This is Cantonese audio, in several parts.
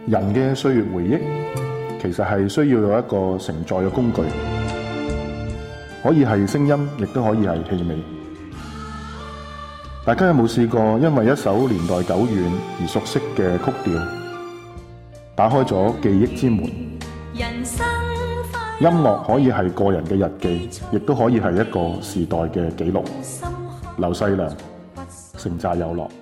人嘅歲月回憶，其實係需要有一個承載嘅工具，可以係聲音，亦都可以係氣味。大家有冇試過因為一首年代久遠而熟悉嘅曲調，打開咗記憶之門？音樂可以係個人嘅日記，亦都可以係一個時代嘅記錄。劉細良，城寨有樂。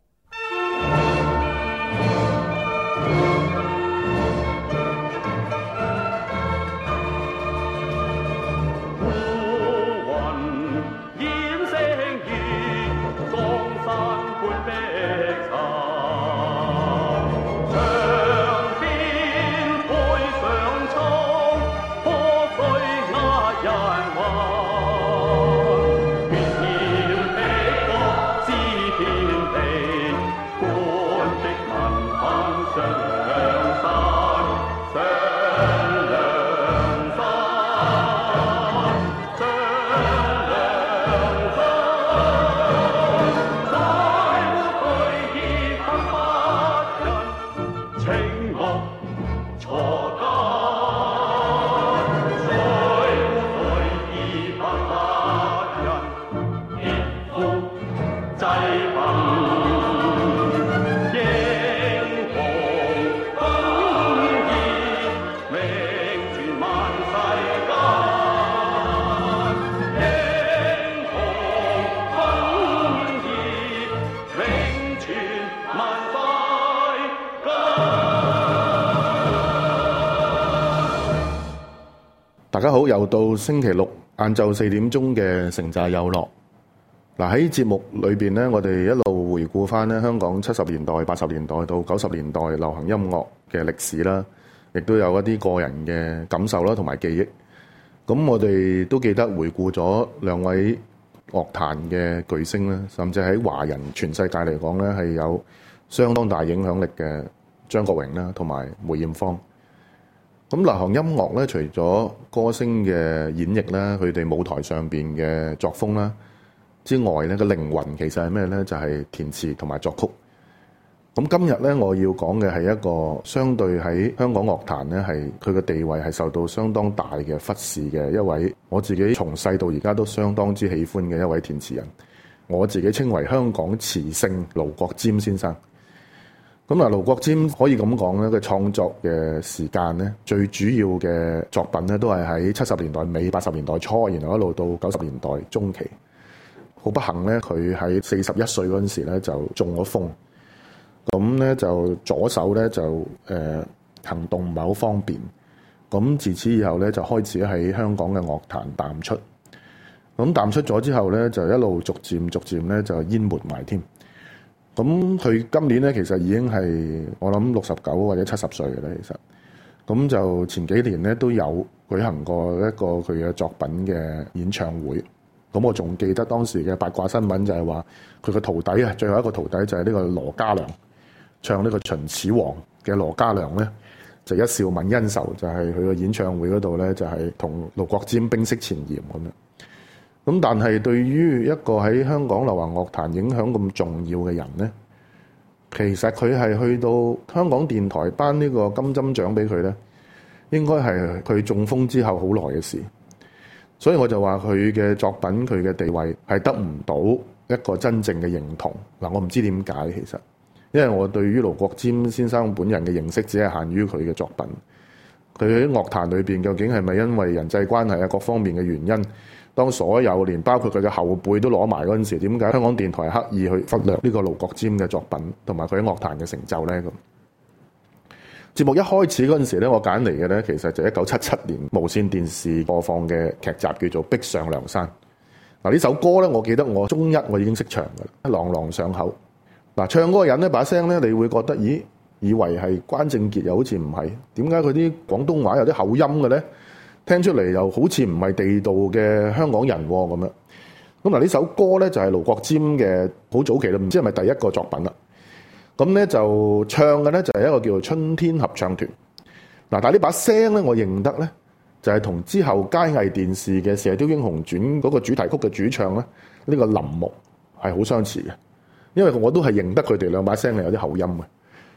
大家好，又到星期六晏晝4點鐘嘅城寨有樂。嗱，喺節目裏邊咧，我哋一路回顧翻咧香港70年代、80年代到90年代流行音樂嘅歷史啦，亦都有一啲個人嘅感受啦，同埋記憶。咁我哋都記得回顧咗兩位樂壇嘅巨星啦，甚至喺華人全世界嚟講咧係有相當大影響力嘅張國榮啦，同埋梅艷芳。咁流行音樂咧，除咗歌星嘅演繹啦，佢哋舞台上邊嘅作風啦之外咧，個靈魂其實係咩咧？就係填詞同埋作曲。咁今日咧，我要講嘅係一個相對喺香港樂壇咧，係佢嘅地位係受到相當大嘅忽視嘅一位，我自己從細到而家都相當之喜歡嘅一位填詞人。我自己稱為香港詞聖盧國沾先生。咁嗱，盧國沾可以咁講咧，佢創作嘅時間咧，最主要嘅作品咧，都係喺70年代尾、80年代初，然後一路到90年代中期。好不幸咧，佢喺41歲嗰陣時咧就中咗風，咁咧就左手咧就行動唔係好方便。咁自此以後咧就開始喺香港嘅樂壇淡出。咁淡出咗之後咧，就一路逐漸咧就淹沒埋添。咁佢今年咧，其實已經係我諗69或者70歲嘅啦。其實咁就前幾年咧都有舉行過一個佢嘅作品嘅演唱會。咁我仲記得當時嘅八卦新聞就係話佢個徒弟啊，最後一個徒弟就係呢個羅嘉良，唱呢個秦始皇嘅羅嘉良咧，就一笑泯恩仇，就係佢個演唱會嗰度咧，就係同盧國沾冰釋前嫌咁樣。咁但係對於一個喺香港流行樂壇影響咁重要嘅人咧，其實佢係去到香港電台頒呢個金針獎俾佢咧，應該係佢中風之後好耐嘅事。所以我就話佢嘅作品，佢嘅地位係得唔到一個真正嘅認同。嗱，我唔知點解其實，因為我對於盧國沾先生本人嘅認識只係限於佢嘅作品。佢喺樂壇裏邊究竟係咪因為人際關係啊各方面嘅原因？當所有連包括佢嘅後輩都攞埋嗰陣時，點解香港電台刻意去忽略呢個盧國沾嘅作品同埋佢喺樂壇嘅成就呢？咁節目一開始嗰陣時咧，我揀嚟嘅咧，其實就1977年無線電視播放嘅劇集叫做《逼上梁山》。嗱，呢首歌咧，我記得我中一我已經識唱㗎，朗朗上口。嗱，唱嗰個人咧把聲咧，你會覺得以為係關正傑，又好似唔係。點解佢啲廣東話有啲口音嘅咧？聽出嚟又好似唔係地道嘅香港人咁樣。咁嗱，呢首歌咧就係盧國沾嘅好早期啦，唔知係咪第一個作品啦。咁咧就唱嘅咧就係一個叫做春天合唱團。嗱，但係呢把聲咧我認得咧就係同之後佳藝電視嘅《射雕英雄傳》嗰個主題曲嘅主唱咧呢個林木係好相似嘅，因為我都係認得佢哋兩把聲係有啲口音嘅。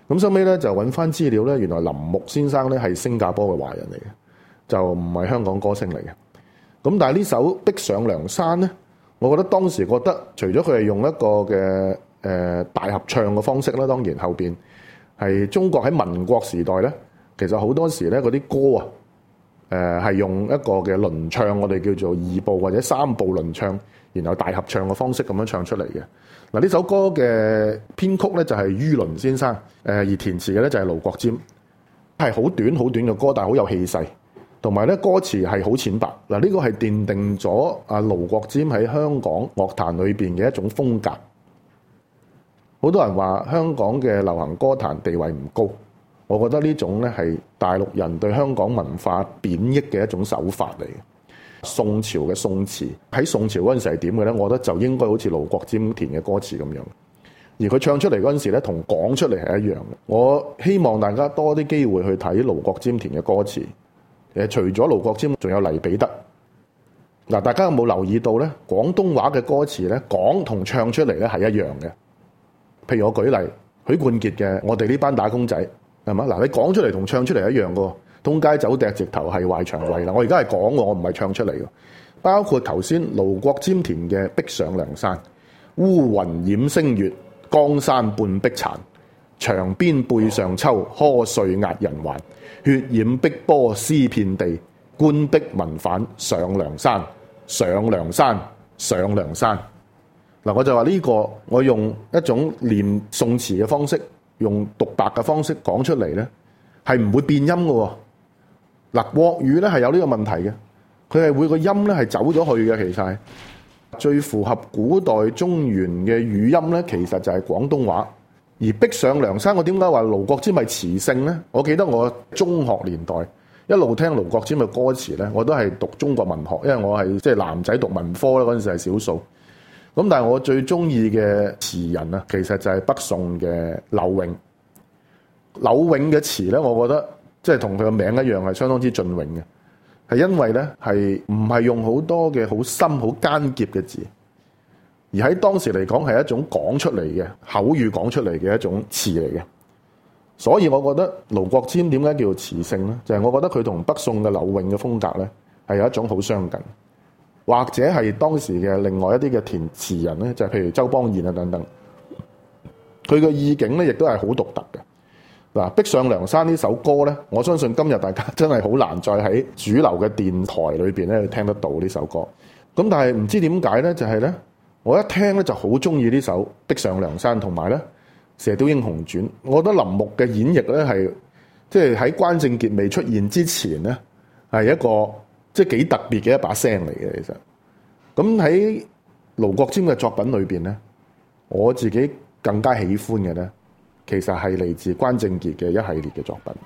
咁收尾咧就揾翻資料咧，原來林木先生咧係新加坡嘅華人嚟嘅，就唔係香港歌星嚟嘅。咁但係呢首《逼上梁山》咧，我覺得當時覺得除咗佢係用一個嘅大合唱嘅方式啦，當然後邊係中國喺民國時代咧，其實好多時咧嗰啲歌啊，係用一個嘅輪唱，我哋叫做二部或者三部輪唱，然後大合唱嘅方式咁樣唱出嚟嘅。嗱，呢首歌嘅編曲咧就係于倫先生，而填詞嘅咧就係盧國沾，係好短好短嘅歌，但係好有氣勢，同埋咧歌詞係好淺白。嗱，呢個係奠定咗阿盧國沾喺香港樂壇裏邊嘅一種風格。好多人話香港嘅流行歌壇地位唔高，我覺得呢種咧係大陸人對香港文化貶抑嘅一種手法嚟嘅。宋朝嘅宋詞喺宋朝嗰陣時係點嘅咧？我覺得就應該好似盧國沾填嘅歌詞咁樣，而佢唱出嚟嗰陣時咧，同講出嚟係一樣嘅。我希望大家多啲機會去睇盧國沾填嘅歌詞。除咗盧國沾，仲有黎彼得。嗱，大家有冇留意到咧？廣東話嘅歌詞咧，講同唱出嚟咧係一樣嘅。譬如我舉例，許冠傑嘅《我哋呢班打工仔》，係嘛？嗱，你講出嚟同唱出嚟一樣嘅。通街走趯直頭係壞腸胃啦！我而家係講，我唔係唱出嚟嘅。包括頭先盧國沾填嘅《逼上梁山》，烏雲掩星月，江山半壁殘，牆邊背上秋，瞌睡壓人寰，血染碧波屍遍地，官逼民反上梁山，上梁山，上梁山。嗱，我就話呢個，我用一種念宋詞嘅方式，用獨白嘅方式講出嚟咧，係唔會變音嘅。嗱，國語咧係有呢個問題嘅，佢係會個音咧係走咗去嘅。其實係最符合古代中原嘅語音咧，其實就係廣東話。而逼上梁山，我點解話盧國沾係詞聖咧？我記得我中學年代一路聽盧國沾嘅歌詞咧，我都係讀中國文學，因為我係即係男仔讀文科啦，嗰陣時係少數。咁但係我最中意嘅詞人啊，其實就係北宋嘅柳永。柳永嘅詞咧，我覺得即係同佢個名一樣，係相當之雋永嘅，係因為咧係唔係用好多嘅好深好艱澀嘅字，而喺當時嚟講係一種講出嚟嘅口語講出嚟嘅一種詞嚟嘅。所以我覺得盧國沾點解叫做詞聖咧？就係我覺得佢同北宋嘅柳永嘅風格咧係有一種好相近，或者係當時嘅另外一啲嘅填詞人咧，就係譬如周邦彥啊等等，佢嘅意境咧亦都係好獨特嘅。嗱，《逼上梁山》呢首歌咧，我相信今日大家真係好難再喺主流嘅電台裏邊咧聽得到呢首歌。咁但係唔知點解咧，就係咧，我一聽咧就好中意呢首《逼上梁山》，同埋咧《射雕英雄傳》。我覺得林木嘅演繹咧係即係喺關正傑未出現之前咧，係一個即係幾特別嘅一把聲嚟嘅。其實咁喺盧國沾嘅作品裏邊咧，我自己更加喜歡嘅咧，其實係嚟自關正傑嘅一系列嘅作品。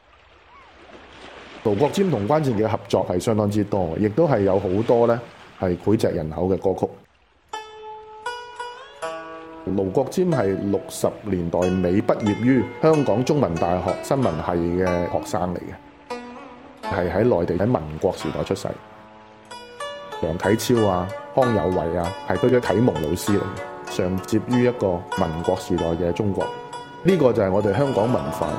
盧國沾同關正傑嘅合作係相當之多，亦都係有好多咧係膾炙人口嘅歌曲。盧國沾係60年代尾畢業於香港中文大學新聞系嘅學生嚟嘅，係喺內地喺民國時代出世。梁啟超啊、康有為啊，係佢嘅啟蒙老師嚟嘅，上接於一個民國時代嘅中國。呢個就係我哋香港文化。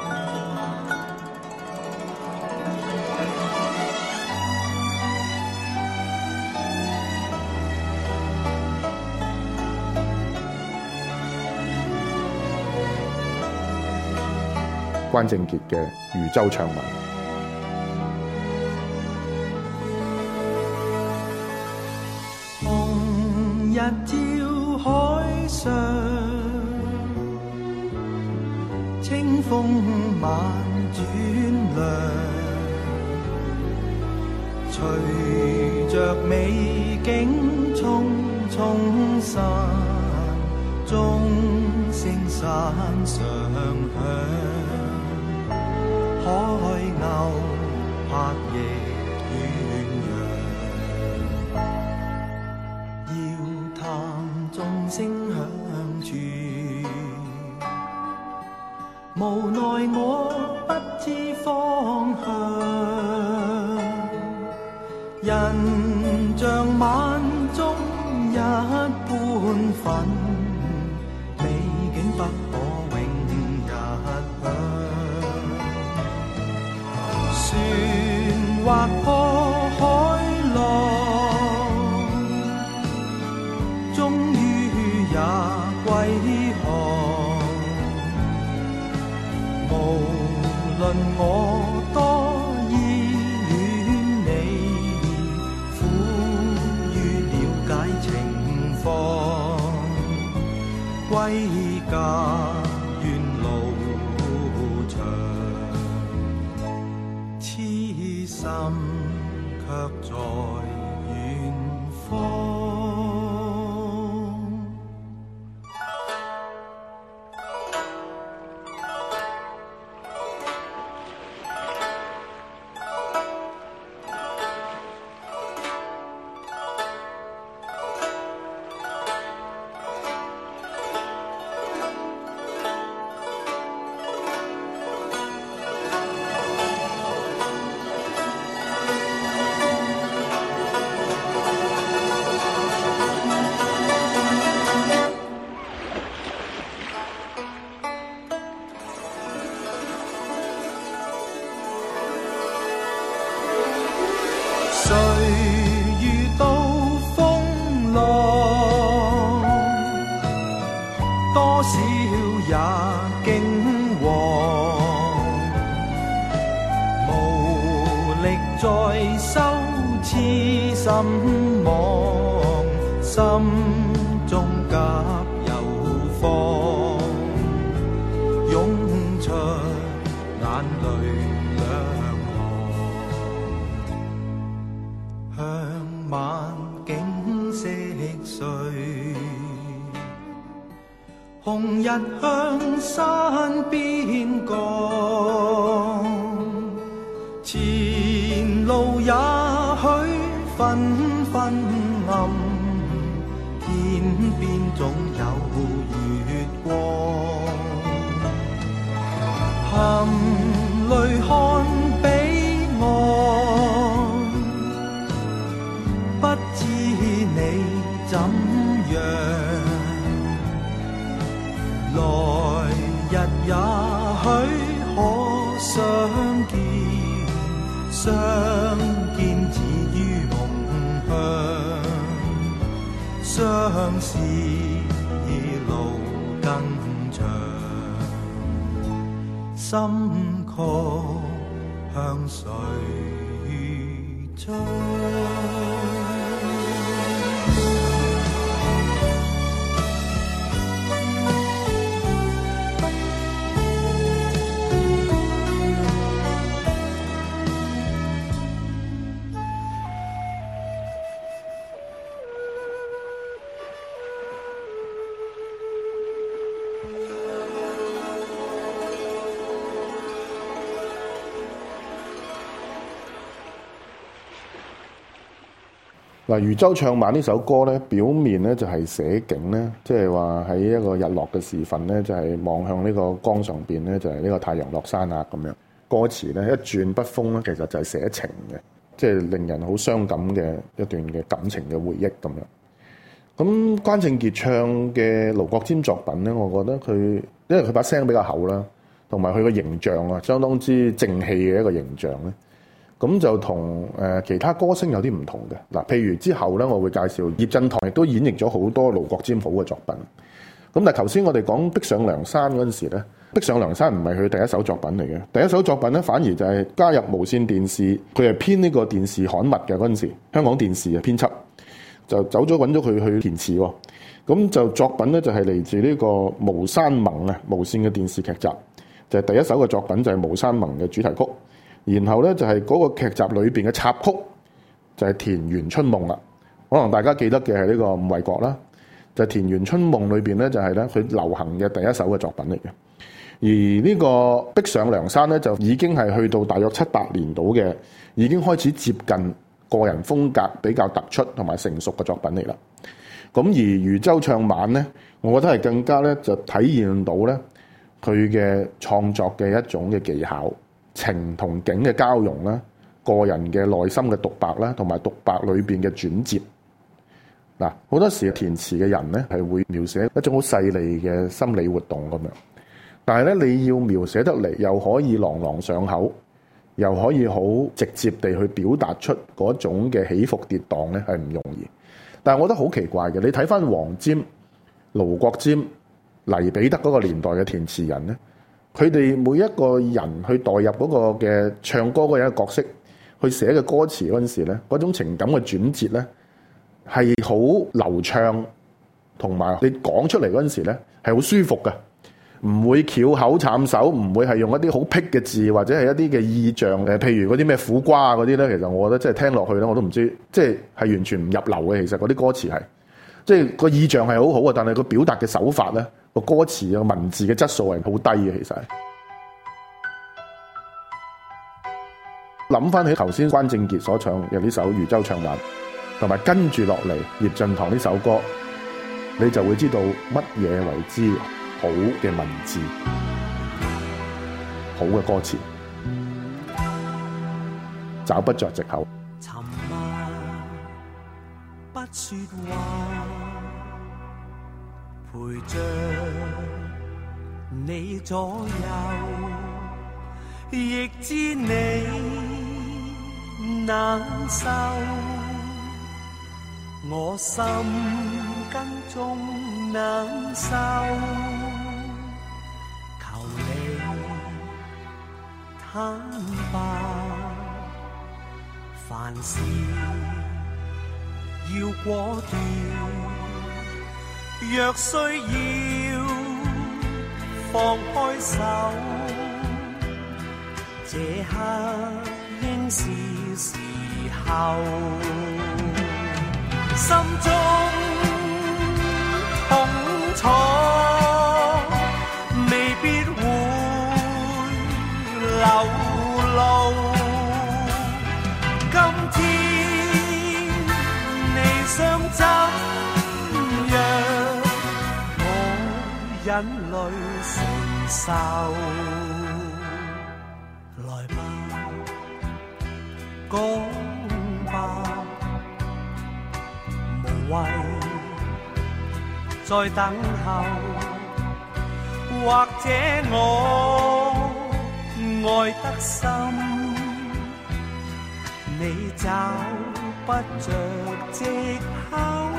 關正傑嘅漁舟唱文。 紅日照海上，清風晚轉涼，隨着美景匆匆散，鐘聲山上響，海鷗拍翼遠揚，遙探鐘聲響處，無奈我不知方向，人像晚中一般粉，美景不可永逸。 劃破海浪，終於也歸航。無論我多依戀你，苦於了解情況，歸家願路長，痴心卻在遠方。誰遇到風浪，多少也驚惶，無力再收痴心網，心中急又慌，湧出眼淚向晚景色碎，紅日向山邊降，前路也許紛紛暗，天邊總有月光，含淚看彼岸，不知你怎樣，來日也許可相見，相見只於夢鄉，相思路更長，心曲向誰追？ 嗱，漁舟唱晚呢首歌咧，表面咧就係寫景咧，即係話喺一個日落嘅時分咧，就係望向呢個江上邊咧，就係呢個太陽落山啊咁樣。歌詞咧一轉筆鋒咧，其實就係寫情嘅，即係令人好傷感嘅一段嘅感情嘅回憶咁樣。咁關正傑唱嘅盧國沾作品咧，我覺得佢因為佢把聲比較厚啦，同埋佢個形象啊，相當之正氣嘅一個形象咧。咁就同其他歌星有啲唔同嘅嗱，譬如之後咧，我會介紹葉振棠亦都演繹咗好多盧國沾好嘅作品。咁但係頭先我哋講《逼上梁山》嗰陣時咧，《逼上梁山》唔係佢第一首作品嚟嘅，第一首作品咧反而就係加入無線電視，佢係編呢個電視刊物嘅嗰陣時，香港電視嘅編輯就走咗揾咗佢去填詞喎。咁就作品咧就係嚟自呢個《巫山盟》啊，無線嘅電視劇集，就係第一首嘅作品就係《巫山盟》嘅主題曲。然後咧就係嗰個劇集裏邊嘅插曲就係《田園春夢》啦，可能大家記得嘅係呢個伍衛國啦，就係《田園春夢》裏邊咧就係咧佢流行嘅第一首嘅作品嚟嘅。而呢個《逼上梁山》咧就已經係去到大約7-8年度嘅，已經開始接近個人風格比較突出同埋成熟嘅作品嚟啦。咁而漁舟唱晚咧，我覺得係更加咧就體現到咧佢嘅創作嘅一種嘅技巧。情同景嘅交融啦，個人嘅內心嘅獨白啦，同埋獨白裏邊嘅轉折。嗱，好多時填詞嘅人咧係會描寫一種好細膩嘅心理活動咁樣，但係咧你要描寫得嚟又可以朗朗上口， 又可以好直接地去表達出嗰種嘅起伏跌宕咧，係唔容易。但係我覺得好奇怪嘅，你睇翻黃霑、盧國沾、黎彼得嗰個年代嘅填詞人咧，佢哋每一個人去代入嗰個嘅唱歌嗰人嘅角色，去寫嘅歌詞嗰陣時咧，嗰種情感嘅轉折咧係好流暢，同埋你講出嚟嗰陣時咧係好舒服嘅，唔會翹口慘手，唔會係用一啲好僻嘅字或者係一啲嘅意象譬如嗰啲咩苦瓜啊嗰啲咧，其實我覺得即係聽落去咧我都唔知，即係完全唔入流嘅。其實嗰啲歌詞係即係個意象係好好啊，但係個表達嘅手法咧，個歌詞個文字嘅質素係好低嘅。其實諗翻起頭先關正傑所唱嘅呢首《漁舟唱晚》，同埋跟住落嚟葉振棠呢首歌，你就會知道乜嘢為之好嘅文字，好嘅歌詞，找不着藉口。 沉默不說話，陪着你左右，亦知你難受，我心跟中難受，求你坦白，凡事要果斷，若需要放開手，這刻應是時候，心中痛楚未必會流露，今天你想怎樣，我忍淚承受，來吧，講吧，無謂再等候，或者我愛得深，你找不着藉口。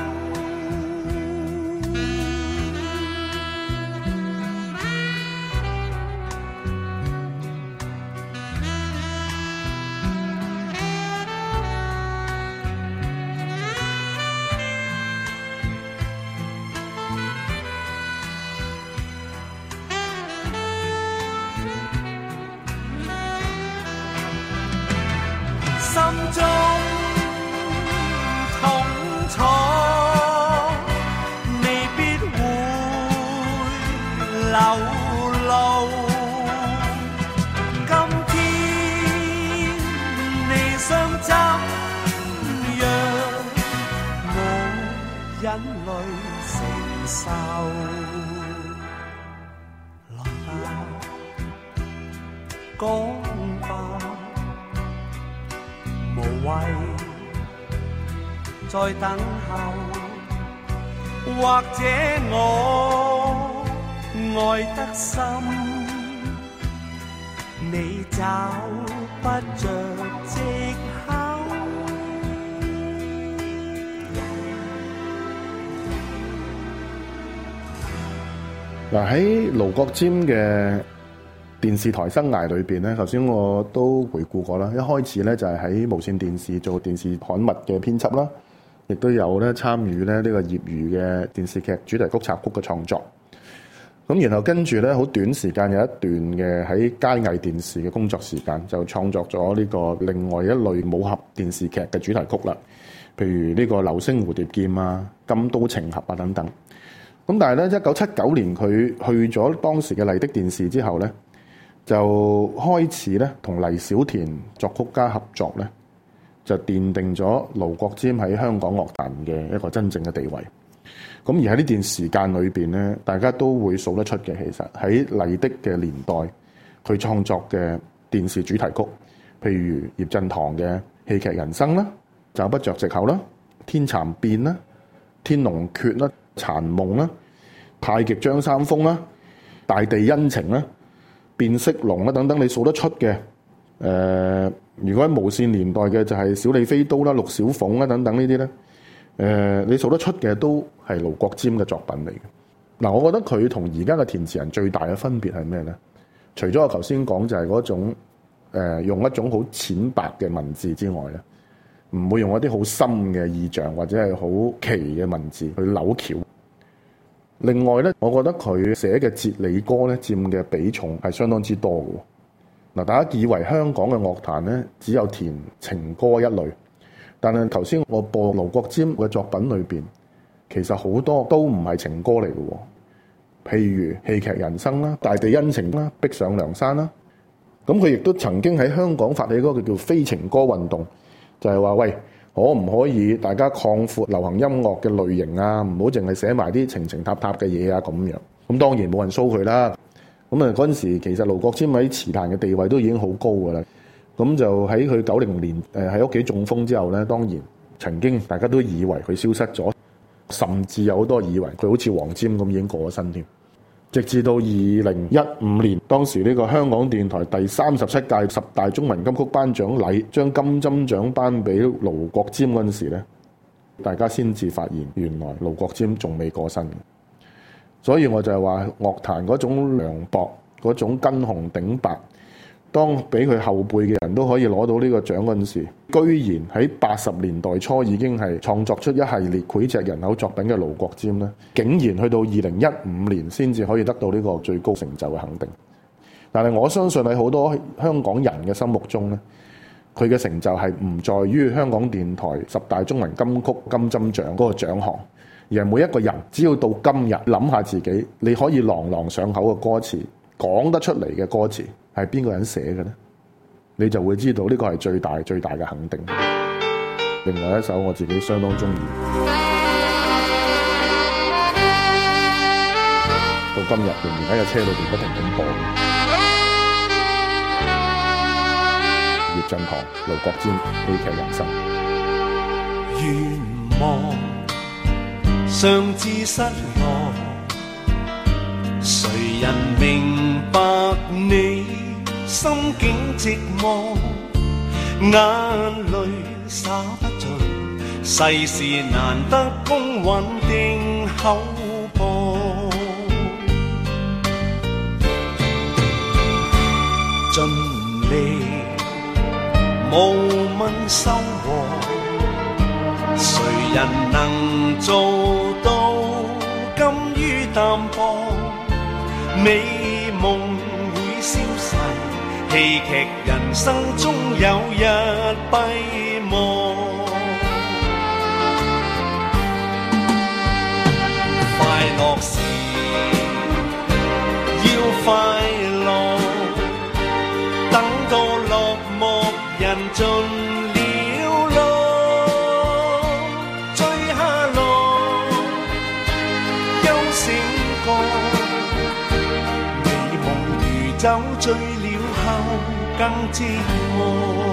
心中痛楚未必會流露，今天你想怎樣，我忍淚承受，來吧，講吧，無謂再等候，或者我愛得深，你找不着藉口。 嗱，喺盧國沾嘅電視台生涯裏邊咧，頭先我都回顧過啦。一開始咧就係喺無線電視做電視刊物嘅編輯啦，亦都有咧參與咧呢個業餘嘅電視劇主題曲插曲嘅創作。咁然後跟住咧好短時間有一段嘅喺佳藝電視嘅工作時間，就創作咗呢個另外一類武俠電視劇嘅主題曲啦。譬如呢個《流星蝴蝶劍》啊、《金刀情俠》啊等等。咁但係咧1979年佢去咗當時嘅麗的電視之後咧，就開始咧同黎小田作曲家合作咧，就奠定咗盧國沾喺香港樂壇嘅一個真正嘅地位。咁而喺呢段時間裏邊咧，大家都會數得出嘅，其實喺麗的嘅年代，佢創作嘅電視主題曲，譬如葉振棠嘅《戲劇人生》啦、《找不着藉口》啦、《天蠶變》啦、《天龍訣》啦、《殘夢》啦、《太極張三豐》啦、《大地恩情》啦、變色龍啦等等，你數得出嘅如果喺無線年代嘅就係小李飛刀啦、陸小鳳啦等等呢啲咧，你數得出嘅都係盧國沾嘅作品嚟嘅。嗱，我覺得佢同而家嘅填詞人最大嘅分別係咩咧？除咗我頭先講就係嗰種用一種好淺白嘅文字之外咧，唔會用一啲好深嘅意象或者係好奇嘅文字去扭橋。另外咧，我覺得佢寫嘅哲理歌咧佔嘅比重係相當之多嘅。嗱，大家以為香港嘅樂壇咧只有填情歌一類，但係頭先我播盧國沾嘅作品裏邊，其實好多都唔係情歌嚟嘅。譬如戲劇人生啦、大地恩情啦、逼上梁山啦，咁佢亦都曾經喺香港發起嗰個叫非情歌運動，就係話喂，可唔可以大家擴闊流行音樂嘅類型啊？唔好淨係寫埋啲情情塔塔嘅嘢啊咁樣。咁當然冇人騷佢啦。咁啊嗰陣時其實盧國沾喺詞壇嘅地位都已經好高㗎啦。咁就喺佢90年喺屋企中風之後咧，當然曾經大家都以為佢消失咗，甚至有好多以為佢好似黃霑咁已經過咗身添。直至到2015年，當時呢個香港電台第37屆10大中文金曲頒獎禮將金針獎頒俾盧國沾嗰陣時咧，大家先至發現原來盧國沾仲未過身。所以我就係話樂壇嗰種涼薄，嗰種跟紅頂白，當俾佢後輩嘅人都可以攞到呢個獎嗰陣時，居然喺80年代初已經係創作出一系列膾炙人口作品嘅盧國沾咧，竟然去到2015年先至可以得到呢個最高成就嘅肯定。但係我相信喺好多香港人嘅心目中咧，佢嘅成就係唔在於香港電台10大中文金曲金針獎嗰個獎項，而係每一個人只要到今日諗下自己，你可以朗朗上口嘅歌詞，講得出嚟嘅歌詞係邊個人寫嘅呢？你就會知道呢個係最大最大嘅肯定。另外一首我自己相當中意，到今日仍然喺個車裏邊不停咁播，葉振棠、盧國沾戲劇人生。 願望上至失落，誰人明白你心境寂寞？眼淚灑不盡，世事難得公允定厚薄。盡力無問收穫，誰人能做到甘於淡薄？美夢會消逝，戲劇人生終有日閉幕。快樂時要快樂，等到落幕人盡了路，追下落休醒過，美夢如酒醉了後更寂寞。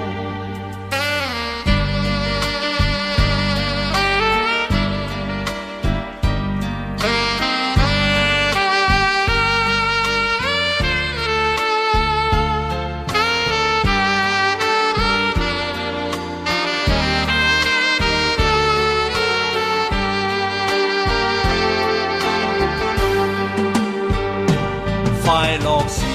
快樂時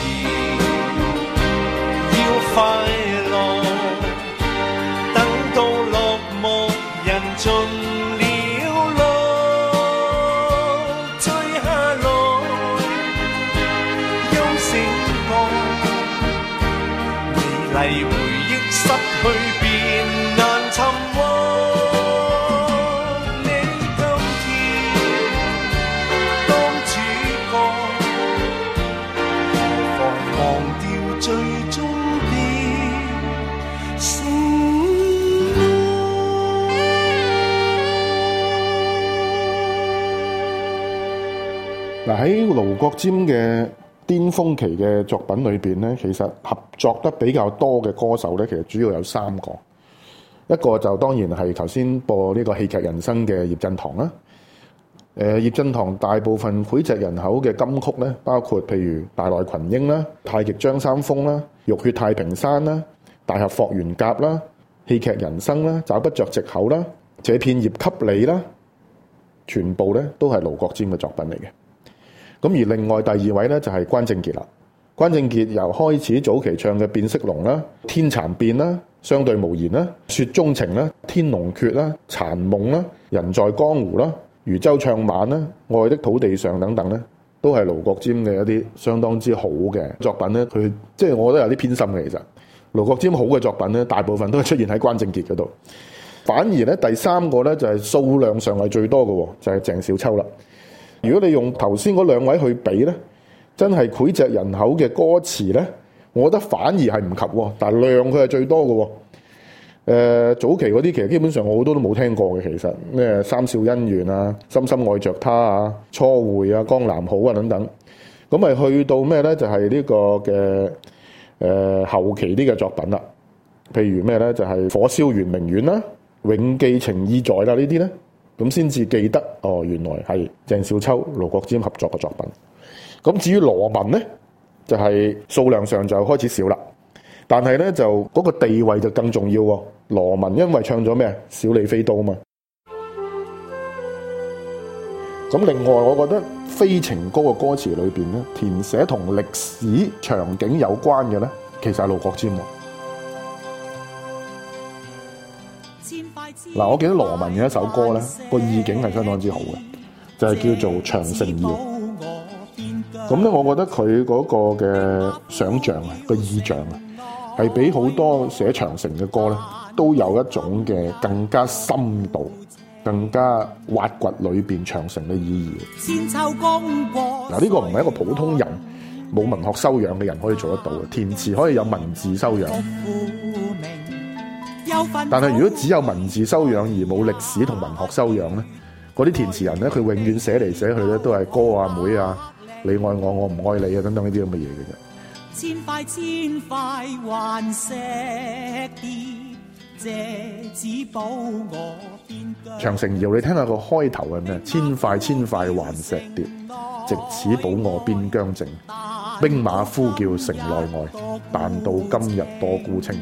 要快樂，等到落幕人盡了路，追下來休醒過，美麗回憶失去便難尋獲。 嗱，喺盧國沾嘅巔峰期嘅作品裏邊咧，其實合作得比較多嘅歌手咧，其實主要有3個。一個就當然係頭先播呢個戲劇人生嘅葉振棠啦。 葉振棠大部分膾炙人口嘅金曲咧，包括譬如《大內群英》啦、《太極張三豐》啦、《浴血太平山》啦、《大俠霍元甲》啦、《戲劇人生》啦、《找不着藉口》啦、《這片葉給你》啦，全部咧都係盧國沾嘅作品嚟嘅。咁而另外第二位咧就係關正傑啦。關正傑由開始早期唱嘅《變色龍》啦、《天蠶變》啦、《相對無言》啦、《雪中情》啦、《天龍訣》啦、《殘夢》啦、《人在江湖》啦、漁舟唱晚啦、愛的土地上等等咧，都係盧國沾嘅一啲相當之好嘅作品咧。佢即係我覺得有啲偏心嘅，其實盧國沾好嘅作品咧，大部分都係出現喺關正傑嗰度。反而咧第三個咧就係數量上係最多嘅，就係鄭少秋啦。如果你用頭先嗰兩位去比咧，真係膾炙人口嘅歌詞咧，我覺得反而係唔及，但係量佢係最多嘅。早期嗰啲其實基本上我好多都冇聽過嘅，其實咩三笑姻緣啊、深深愛着他啊、初會啊、江南好啊等等，咁咪去到咩咧？就係呢個嘅後期啲嘅作品啦，譬如咩咧？就係火燒圓明園啦、永記情意在啦呢啲咧，咁先至記得哦，原來係鄭少秋、盧國沾合作嘅作品。咁至於羅文咧，就係數量上就開始少啦。但係咧就嗰個地位就更重要喎。羅文因為唱咗咩？小李飛刀嘛。咁另外我覺得非情歌嘅歌詞裏邊咧，填寫同歷史場景有關嘅咧，其實係盧國沾。嗱，我記得羅文嘅一首歌咧，個意境係相當之好嘅，就係叫做《長城謠》。咁咧，我覺得佢嗰個嘅想像啊，個意象啊，係比好多寫長城嘅歌咧，都有一種嘅更加深度、更加挖掘裏邊長城嘅意義。嗱，呢個唔係一個普通人冇文學修養嘅人可以做得到嘅，填詞可以有文字修養。但係如果只有文字修養而冇歷史同文學修養咧，嗰啲填詞人咧，佢永遠寫嚟寫去咧都係哥啊妹啊，你愛我我唔愛你啊等等呢啲咁嘅嘢嘅啫。千塊千塊幻石疊，借此保我邊疆。長城謠你聽下個開頭係咩？千塊千塊幻石疊，藉此保我邊疆靜。兵馬呼叫城內外，但到今日多孤清。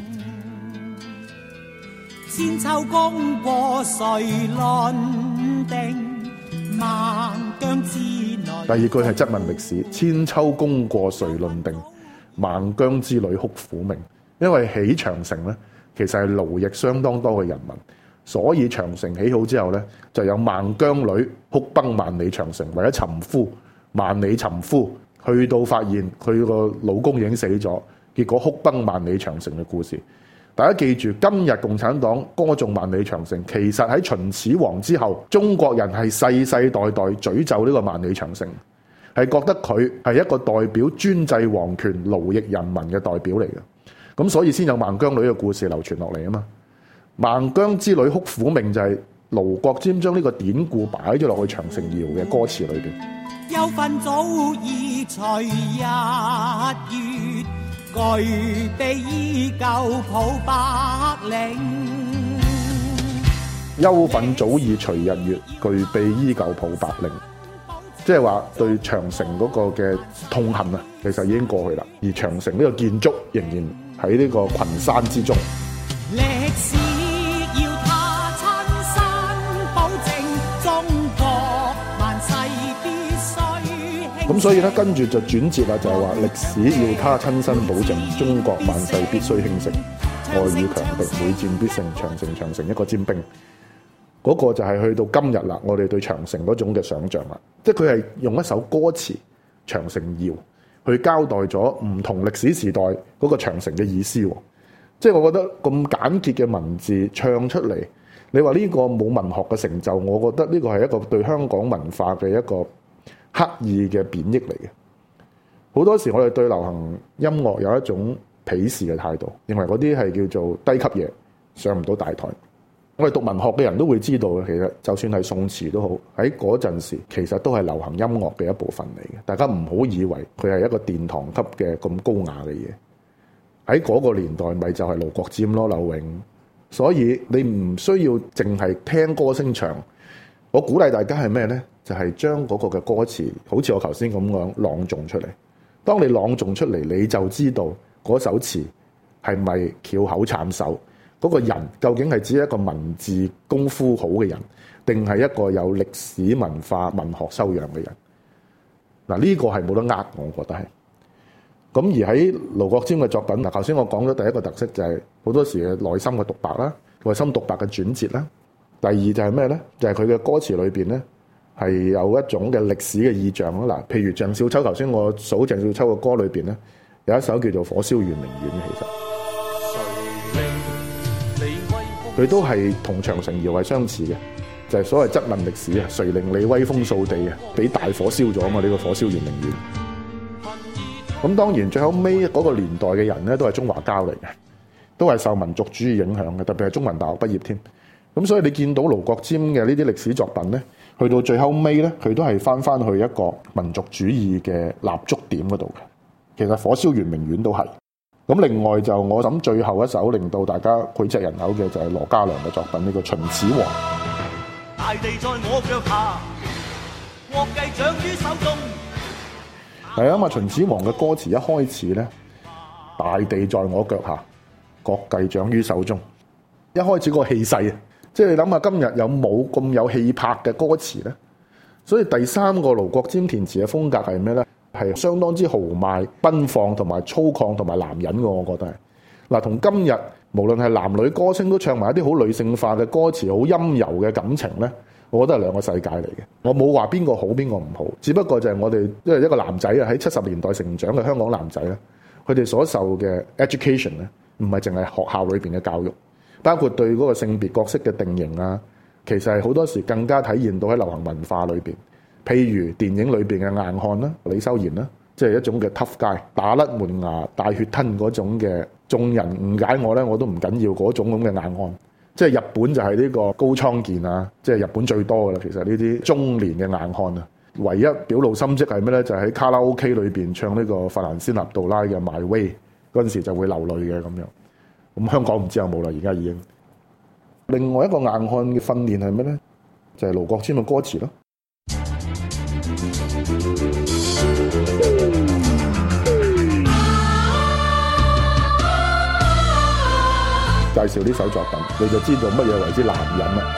千秋功過誰論定？孟姜之女。第二句係質問歷史，千秋功過誰論定？孟姜之女哭苦鳴。因為起長城咧，其實係勞役相當多嘅人民，所以長城起好之後咧，就有孟姜女哭崩萬里長城，為咗尋夫，萬里尋夫，去到發現佢個老公已經死咗，結果哭崩萬里長城嘅故事。大家記住，今日共產黨歌頌萬里長城，其實喺秦始皇之後，中國人係世世代代詛咒呢個萬里長城，係覺得佢係一個代表專制皇權、奴役人民嘅代表嚟嘅。咁所以先有孟姜女嘅故事流傳落嚟啊嘛。孟姜之女哭苦鳴就係盧國沾將呢個典故擺咗落去長城謠嘅歌詞裏邊。憂憤早已隨日月，具備依舊抱百嶺。憂憤早已隨日月，具備依舊抱百嶺。即係話對長城嗰個嘅痛恨啊，其實已經過去啦。而長城呢個建築仍然喺呢個群山之中。歷史要他親身保證，中國萬世必須。咁所以咧，跟住就轉折啦，就係話歷史要他親身保證，中國萬世必須興盛，外與強敵每戰必勝，長城一個尖兵。嗰個就係去到今日啦，我哋對長城嗰種嘅想像啦，即係佢係用一首歌詞《長城謠》去交代咗唔同歷史時代嗰個長城嘅意思。即係我覺得咁簡潔嘅文字唱出嚟，你話呢個冇文學嘅成就，我覺得呢個係一個對香港文化嘅一個刻意嘅貶抑嚟嘅。好多時我哋對流行音樂有一種鄙視嘅態度，認為嗰啲係叫做低級嘢，上唔到大台。我哋讀文學嘅人都會知道嘅，其實就算係宋詞都好，喺嗰陣時其實都係流行音樂嘅一部分嚟嘅。大家唔好以為佢係一個殿堂級嘅咁高雅嘅嘢。喺嗰個年代咪就係盧國沾咯，柳永。所以你唔需要淨係聽歌聲唱， 我鼓勵大家係咩呢？就係將嗰個嘅歌詞，好似我頭先咁樣朗誦出嚟。當你朗誦出嚟，你就知道嗰首詞係咪翹口撐手，嗰個人究竟係只係一個文字功夫好嘅人，定係一個有歷史文化文學修養嘅人？嗱，呢個係冇得呃，我覺得係。咁而喺盧國沾嘅作品，嗱，頭先我講咗第一個特色就係好多時嘅內心嘅獨白啦，內心獨白嘅轉折啦。第二就係咩咧？就係佢嘅歌詞裏邊咧係有一種嘅歷史嘅意象啦。嗱，譬如鄭少秋，頭先我數鄭少秋嘅歌裏邊咧，有一首叫做《火燒圓明園》嘅，其實佢都係同長城謠係相似嘅，就係所謂質問歷史啊，誰令你威風掃地啊？俾大火燒咗啊嘛！呢個火燒圓明園。咁當然最後尾嗰個年代嘅人咧，都係中華膠嚟嘅，都係受民族主義影響嘅，特別係中文大學畢業添。咁所以你見到盧國沾嘅呢啲歷史作品咧，去到最後尾咧，佢都係翻去一個民族主義嘅立足點嗰度嘅。其實火燒圓明園都係。咁另外就我諗最後一首令到大家膾炙人口嘅就係羅嘉良嘅作品呢個《秦始皇》。大地在我腳下，國計掌於手中。係啊嘛，秦始皇嘅歌詞一開始咧，大地在我腳下，國計掌於手中。一開始嗰個氣勢啊，即係你諗下今日有冇咁有氣魄嘅歌詞咧？所以第三個盧國沾填詞嘅風格係咩咧？係相當之豪邁、奔放同埋粗獷同埋男人嘅，我覺得係。嗱，同今日無論係男女歌星都唱埋一啲好女性化嘅歌詞，好陰柔嘅感情咧，我覺得係兩個世界嚟嘅。我冇話邊個好邊個唔好，只不過就係我哋因為一個男仔啊，喺70年代成長嘅香港男仔咧，佢哋所受嘅 education 咧，唔係淨係學校裏邊嘅教育，包括對嗰個性別角色嘅定型啊，其實係好多時更加體現到喺流行文化裏邊。譬如電影裏邊嘅硬漢啦，李修賢啦，即係一種嘅 tough guy，打甩門牙、大血吞嗰種嘅，眾人誤解我咧，我都唔緊要嗰種咁嘅硬漢。即係日本就係呢個高倉健啊，即係日本最多噶啦。其實呢啲中年嘅硬漢啊，唯一表露心跡係咩咧？就係喺卡拉 OK 裏邊唱呢個法蘭斯納杜拉嘅 My Way 嗰陣時就會流淚嘅咁樣。咁香港唔知有冇啦，而家已經。另外一個硬漢嘅訓練係咩咧？就係盧國沾嘅歌詞咯。介紹呢首作品，你就知道乜嘢為之男人啦。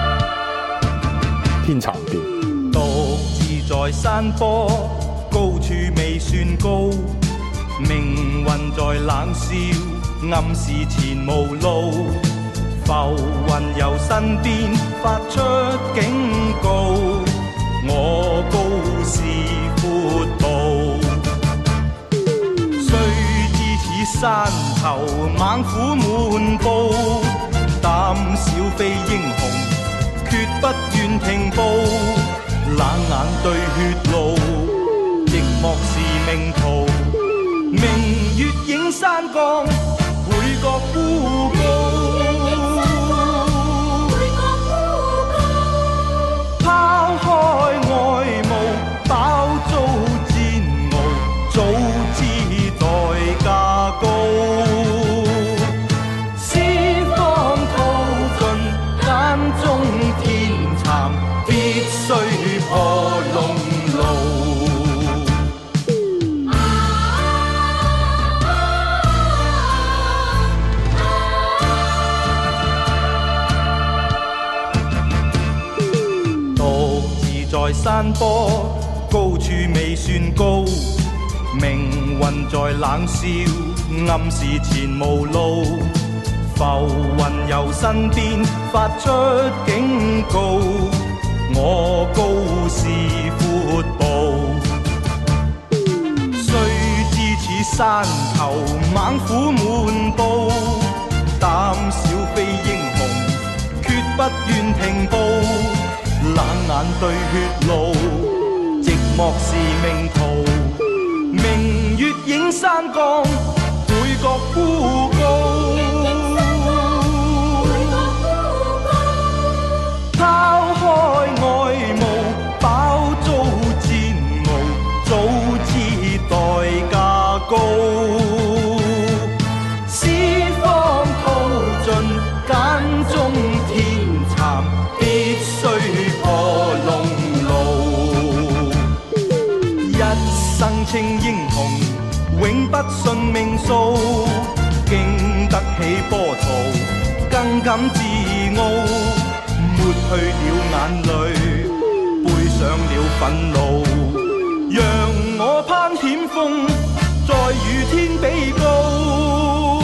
天蠶變， 獨自在山坡，高處未算高，命運在冷笑，暗示前無路。浮雲由身邊發出警告，我高是闊步。雖知此山頭猛虎滿布，膽小非英雄，決不願停步。冷眼對血路，寂寞是命途。明月映山崗，倍覺孤高。拋開外務，飽遭煎熬，早知代價高。四方淘盡，眼中天蠶，必須破龍路。在山坡，高處未算高，命運在冷笑，暗示前無路。浮雲由身邊發出警告，我高是闊步。雖知此山頭猛虎滿布，膽小非英雄，決不願停步。冷眼對血路，寂寞是命途。明月映山崗，倍覺孤高。拋開外務，飽遭煎熬，早知代價高。四方淘盡，揀中天蠶，必須破。 信命數，經得起波濤，更感自傲，抹去了眼淚，背上了憤怒，讓我攀險峰，再與天比高。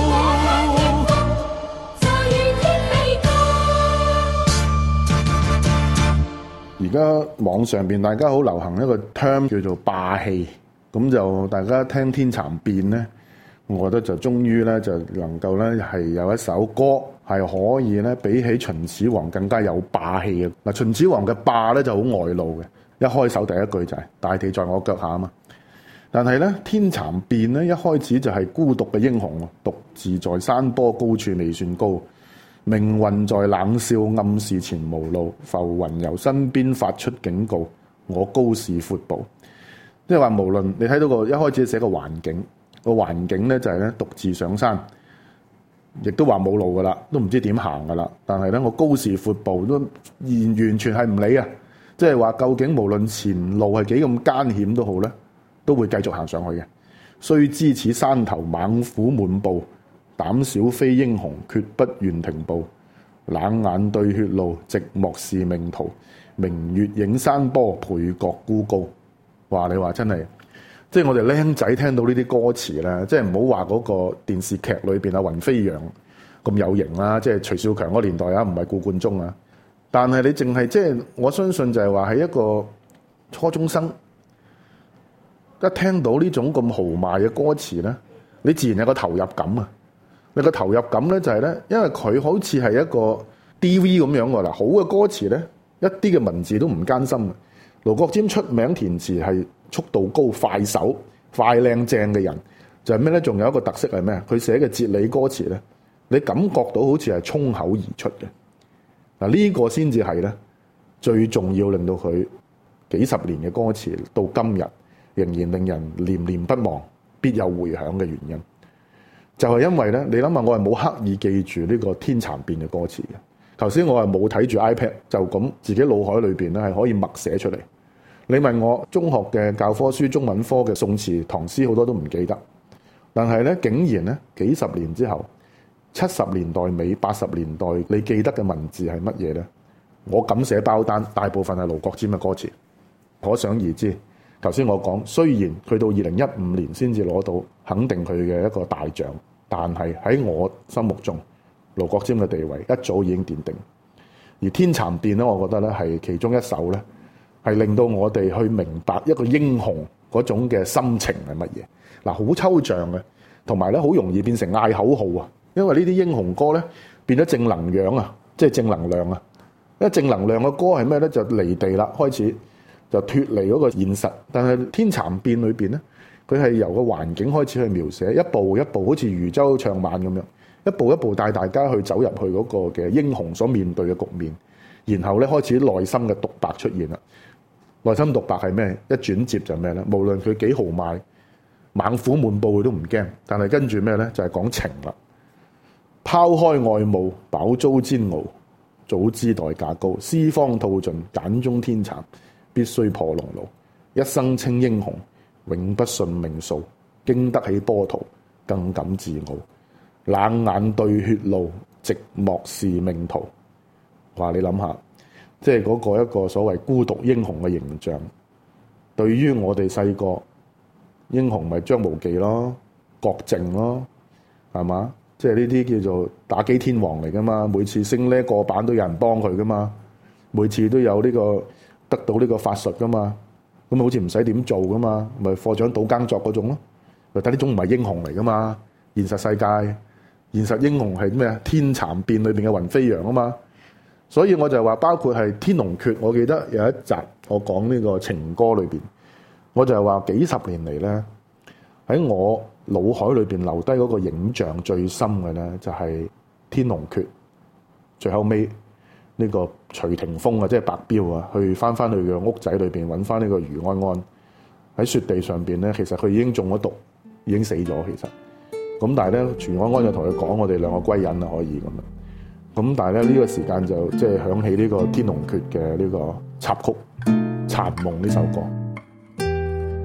而家網上邊大家好流行一個 term 叫做霸氣，咁就大家聽天蠶變咧，我覺得就終於咧就能夠咧係有一首歌係可以咧比起秦始皇更加有霸氣嘅。嗱，秦始皇嘅霸咧就好外露嘅，一開首第一句就係大地在我腳下啊嘛。但係咧天蠶變咧一開始就係孤獨嘅英雄，獨自在山坡高處未算高。命運在冷笑，暗示前無路。浮雲由身邊發出警告，我高士闊步。即係話無論你睇到個一開始寫個環境，個環境咧就係咧獨自上山，亦都話冇路噶啦，都唔知點行噶啦。但係咧我高士闊步都完全係唔理啊！即係話究竟無論前路係幾咁艱險都好咧，都會繼續行上去嘅。雖知此山頭猛虎滿布。膽小非英雄，決不願停步。冷眼對血路，寂寞是命途。明月映山坡，倍覺孤高。話你話真係，即係我哋僆仔聽到呢啲歌詞咧，即係唔好話嗰個電視劇裏邊啊，雲飛揚咁有型啦，即係徐少強嗰年代啊，唔係顧冠中啊。但係你淨係即係我相信就係話係一個初中生一聽到呢種咁豪邁嘅歌詞咧，你自然有個投入感啊！你個投入感咧就係咧，因為佢好似係一個 D.V. 咁樣㗎啦。好嘅歌詞咧，一啲嘅文字都唔艱辛。盧國沾出名填詞係速度高、快手、快靚正嘅人，就係咩咧？仲有一個特色係咩？佢寫嘅哲理歌詞咧，你感覺到好似係衝口而出嘅。嗱，呢個先至係咧最重要，令到佢幾十年嘅歌詞到今日仍然令人念念不忘、必有回響嘅原因。就係因為咧，你諗下，我係冇刻意記住呢個天蠶變嘅歌詞嘅。頭先我係冇睇住 iPad，就咁自己腦海裏邊咧係可以默寫出嚟。你問我中學嘅教科書中文科嘅宋詞唐詩好多都唔記得，但係咧竟然咧幾十年之後，70年代尾80年代，你記得嘅文字係乜嘢咧？我敢寫包單，大部分係盧國沾嘅歌詞。可想而知，頭先我講，雖然佢到2015年先至攞到肯定佢嘅一個大獎。但係喺我心目中，盧國沾嘅地位一早已經奠定。而天蠶變咧，我覺得咧係其中一首咧，係令到我哋去明白一個英雄嗰種嘅心情係乜嘢。嗱，好抽象嘅，同埋咧好容易變成嗌口號啊！因為呢啲英雄歌咧變咗正能量啊，即係正能量啊。因為正能量嘅歌係咩咧？就離地啦，開始就脫離嗰個現實。但係天蠶變裏邊咧，佢係由個環境開始去描寫，一步一步好似漁舟唱晚咁樣，一步一步帶大家去走入去嗰個嘅英雄所面對嘅局面，然後咧開始內心嘅獨白出現啦。內心獨白係咩？一轉接就咩咧？無論佢幾豪邁，猛虎滿布佢都唔驚，但係跟住咩咧？就係講情啦。拋開外務，飽遭煎熬，早知代價高，絲方吐盡，繭中天蠶，必須破龍牢。一生稱英雄，永不信命數，經得起波濤，更感自傲。冷眼對血路，寂寞是命途。話你諗下，即係嗰個一個所謂孤獨英雄嘅形象，對於我哋細個英雄咪張無忌咯、郭靖咯，係嘛？即係呢啲叫做打機天王嚟噶嘛？每次升呢過版都有人幫佢噶嘛？每次都有呢個得到呢個法術噶嘛？咁好似唔使點做噶嘛？咪課長倒耕作嗰種咯。但呢種唔係英雄嚟噶嘛？現實世界，現實英雄係咩啊？天蠶變裏邊嘅雲飛揚啊嘛。所以我就話，包括係《天龍訣》，我記得有一集我講呢個情歌裏邊，我就係話幾十年嚟咧，喺我腦海裏邊留低嗰個影像最深嘅咧，就係《天龍訣》最後尾呢個徐霆鋒啊，即係白彪啊，去翻去嘅屋仔裏邊揾翻呢個余安安喺雪地上邊咧，其實佢已經中咗毒，已經死咗其實。咁但係咧，余安安就同佢講：我哋兩個歸隱啦，可以咁樣。咁但係咧呢個時間就即係響起呢個《天龍訣》嘅呢個插曲《殘夢》呢首歌。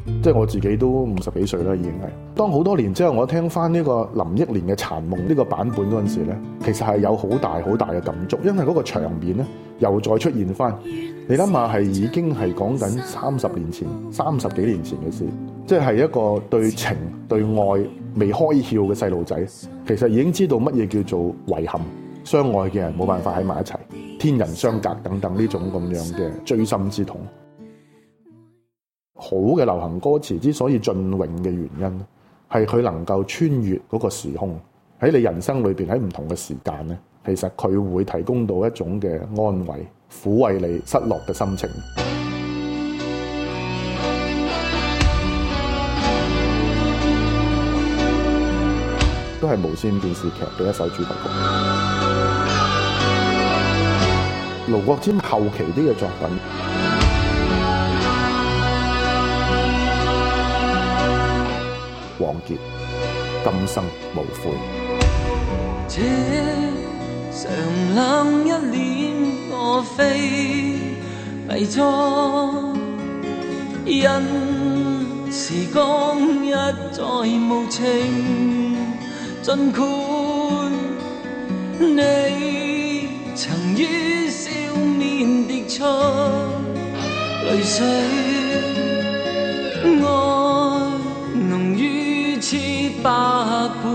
即係我自己都50幾歲啦，已經係。當好多年之後，我聽翻呢個林憶蓮嘅《殘夢》呢個版本嗰陣時咧，其實係有好大嘅感觸，因為嗰個場面咧又再出現翻。你諗下，係已經係講緊30年前、30幾年前嘅事，即係一個對情對愛未開竅嘅細路仔，其實已經知道乜嘢叫做遺憾，相愛嘅人冇辦法喺埋一齊，天人相隔等等呢種咁樣嘅錐心之痛。好嘅流行歌詞之所以雋永嘅原因，係佢能夠穿越嗰個時空，喺你人生裏邊喺唔同嘅時間咧，其實佢會提供到一種嘅安慰，撫慰你失落嘅心情。都係無線電視劇嘅一首主題曲。盧國沾後期啲嘅作品。王傑今生無悔。 這常冷一臉我非迷錯，因時光一再無情，盡括你曾於笑面滴出淚水，愛濃於似百倍，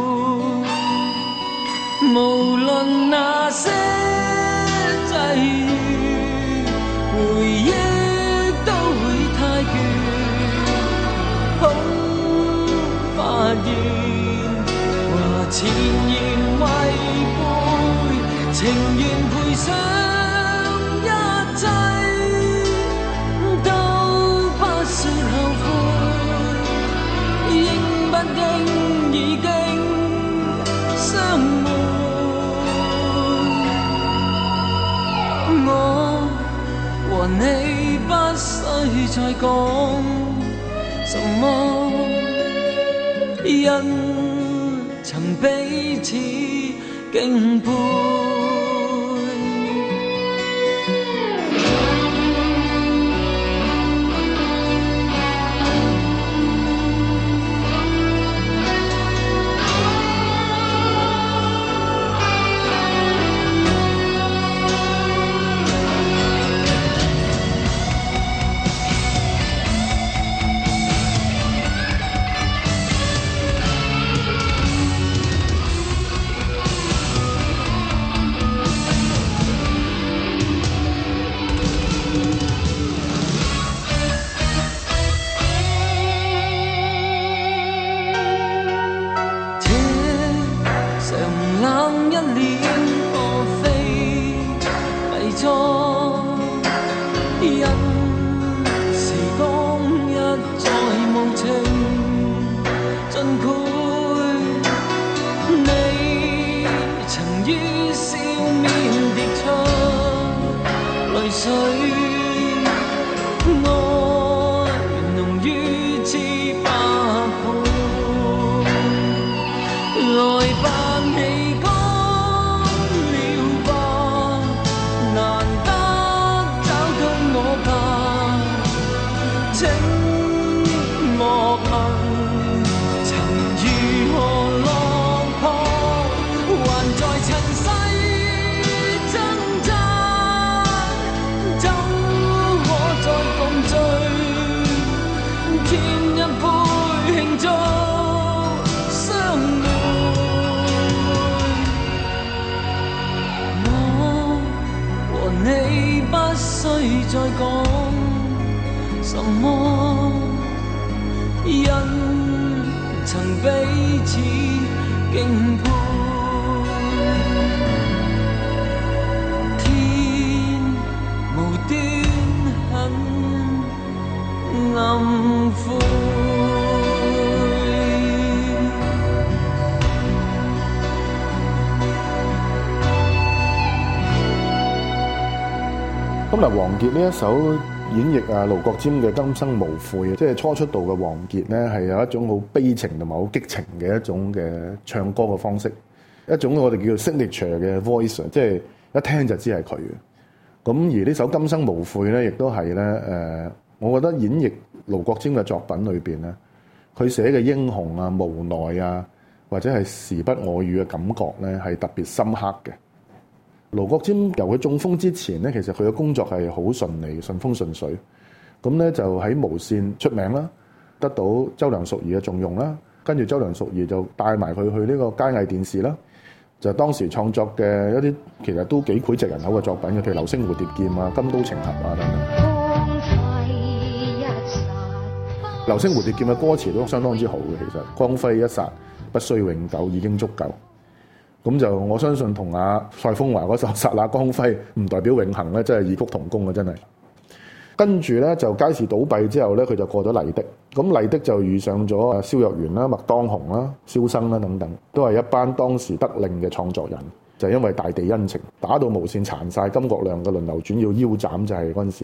無論那些際遇，回憶都會太倦，恐發現和前言違背，情願賠上一切，都不說後悔，應不應已經相會。我和你不需再講什麼，因曾彼此敬佩。再講什麼，因曾彼此敬佩。天無端很暗灰。 咁嗱，王傑呢一首演繹盧國沾嘅《今生無悔》，即係初出道嘅王傑咧，係有一種好悲情同埋好激情嘅一種嘅唱歌嘅方式，一種我哋叫做 signature 嘅 voice， 即係一聽就知係佢嘅。咁而呢首《今生無悔》咧，亦都係咧我覺得演繹盧國沾嘅作品裏邊咧，佢寫嘅英雄啊、無奈啊，或者係時不我與嘅感覺咧，係特別深刻嘅。盧國沾由佢中風之前咧，其實佢嘅工作係好順利、順風順水。咁咧就喺無線出名啦，得到周梁淑怡嘅重用啦。跟住周梁淑怡就帶埋佢去呢個佳藝電視啦。就當時創作嘅一啲其實都幾膾炙人口嘅作品嘅，譬如《流星蝴蝶劍》啊、《金刀情俠》啊等等。《流星蝴蝶劍》嘅歌詞都相當之好嘅，其實光輝一剎，不需永久，已經足夠。咁就我相信同阿蔡楓華嗰首《剎那光輝》唔代表永恆咧，真係異曲同工嘅，真係。跟住咧就佳視倒閉之後咧，佢就過咗麗的。咁麗的就遇上咗蕭若元啦、麥當雄啦、蕭生啦等等，都係一班當時得令嘅創作人。就係因為大地恩情，打到無線殘晒，甘國亮嘅輪流轉要腰斬就係嗰陣時。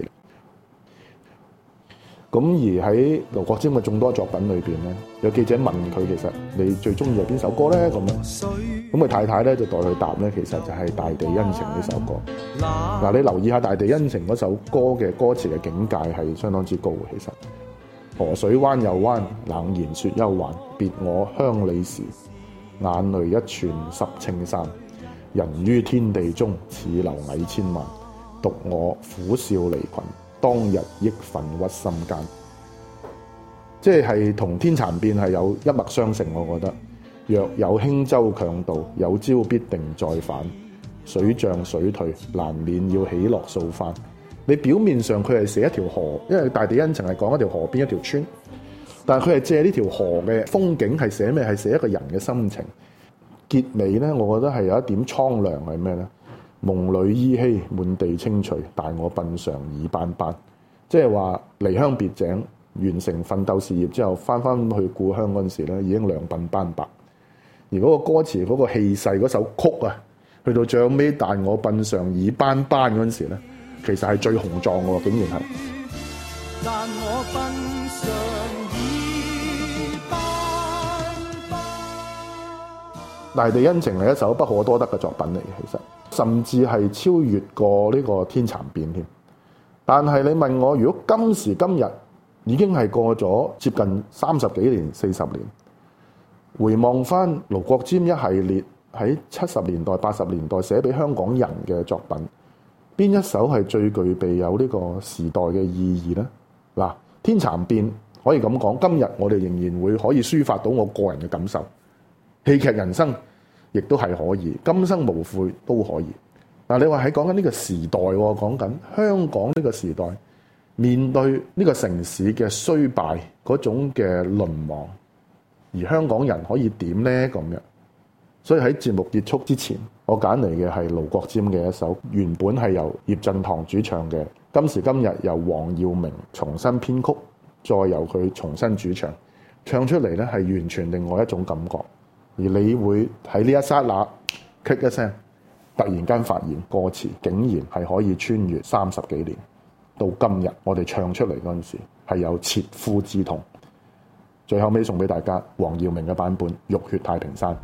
咁而喺盧國沾嘅眾多作品裏邊咧，有記者問佢其實你最中意係邊首歌咧？咁佢太太咧就代佢答咧，其實就係《大地恩情》呢首歌。嗱，你留意下《大地恩情》嗰首歌嘅歌詞嘅境界係相當之高嘅。其實河水彎又彎，冷言說憂患，別我鄉里時，眼淚一寸濕青衫。人於天地中，似螻蟻千萬，獨我苦笑離群。當日憶憤鬱心間，即係同天蠶變係有一脈相承。我覺得若有輕舟強渡，有朝必定再返。水漲水退，難免要起落掃翻。你表面上佢係寫一條河，因為大地恩情係講一條河邊一條村，但係佢係借呢條河嘅風景係寫咩？係寫一個人嘅心情。結尾咧，我覺得係有一點蒼涼係咩咧？夢裏依稀，滿地青翠，但我鬢上已斑斑。即係話離鄉別井，完成奮鬥事業之後，翻去故鄉嗰陣時咧，已經兩鬢斑白。而嗰個歌詞嗰個氣勢嗰首曲啊，去到最後尾，但我鬢上已斑斑嗰陣時咧，其實係最雄壯嘅喎，竟然係。但我鬢上已斑斑。大地恩情係一首不可多得嘅作品嚟嘅，其實。甚至係超越過呢個天蠶變添，但係你問我，如果今時今日已經係過咗接近30幾年、40年，回望翻盧國沾一系列喺70年代、80年代寫俾香港人嘅作品，邊一首係最具備有呢個時代嘅意義呢？嗱，天蠶變可以咁講，今日我哋仍然會可以抒發到我個人嘅感受，戲劇人生。亦都係可以，今生無悔都可以。嗱，你話喺講緊呢個時代，講緊香港呢個時代，面對呢個城市嘅衰敗嗰種嘅淪亡，而香港人可以點呢？咁樣，所以喺節目結束之前，我揀嚟嘅係盧國沾嘅一首，原本係由葉振棠主唱嘅，今時今日由黃耀明重新編曲，再由佢重新主唱，唱出嚟咧係完全另外一種感覺。而你會喺呢一剎那 click 一聲，突然間發現歌詞竟然係可以穿越30幾年，到今日我哋唱出嚟嗰陣時係有切膚之痛。最後尾送俾大家黃耀明嘅版本《浴血太平山》。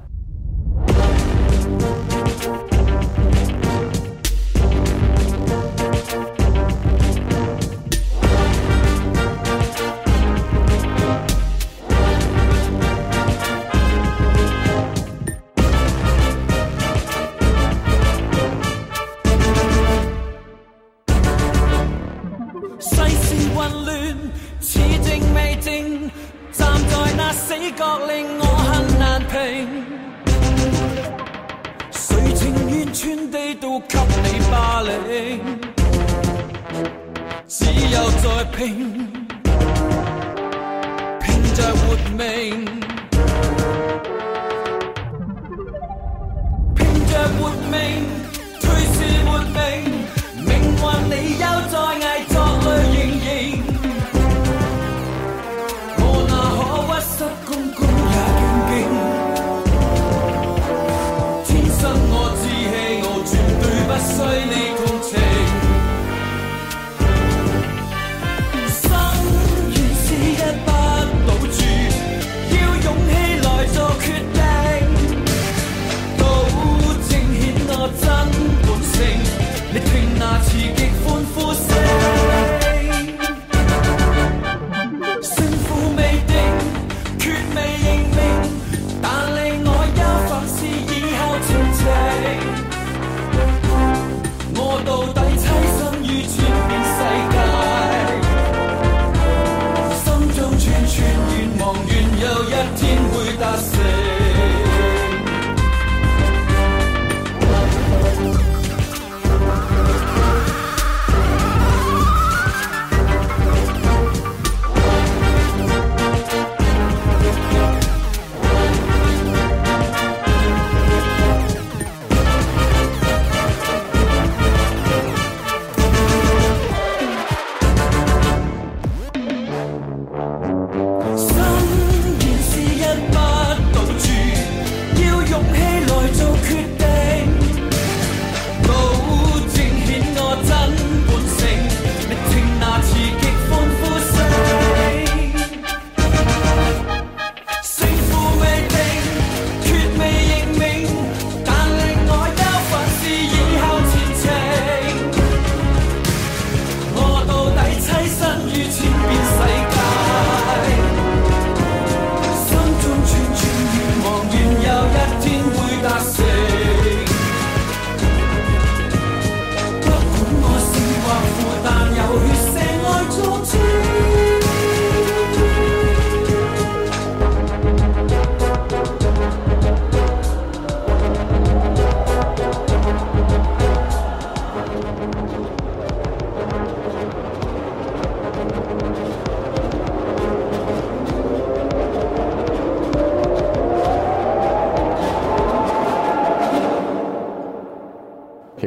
生原是一不倒注，要用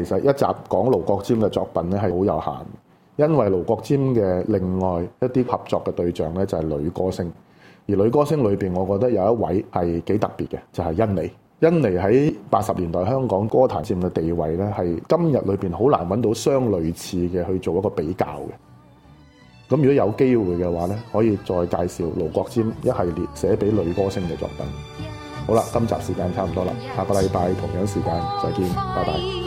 實一集講盧國沾嘅作品咧係好有限，因為盧國沾嘅另外一啲合作嘅對象咧就係女歌星，而女歌星裏邊，我覺得有一位係幾特別嘅，就係甄妮。甄妮喺80年代香港歌壇佔嘅地位咧，係今日裏邊好難揾到相類似嘅去做一個比較嘅。咁如果有機會嘅話咧，可以再介紹盧國沾一系列寫俾女歌星嘅作品。好啦，今集時間差唔多啦，下個禮拜同樣時間再見，拜拜。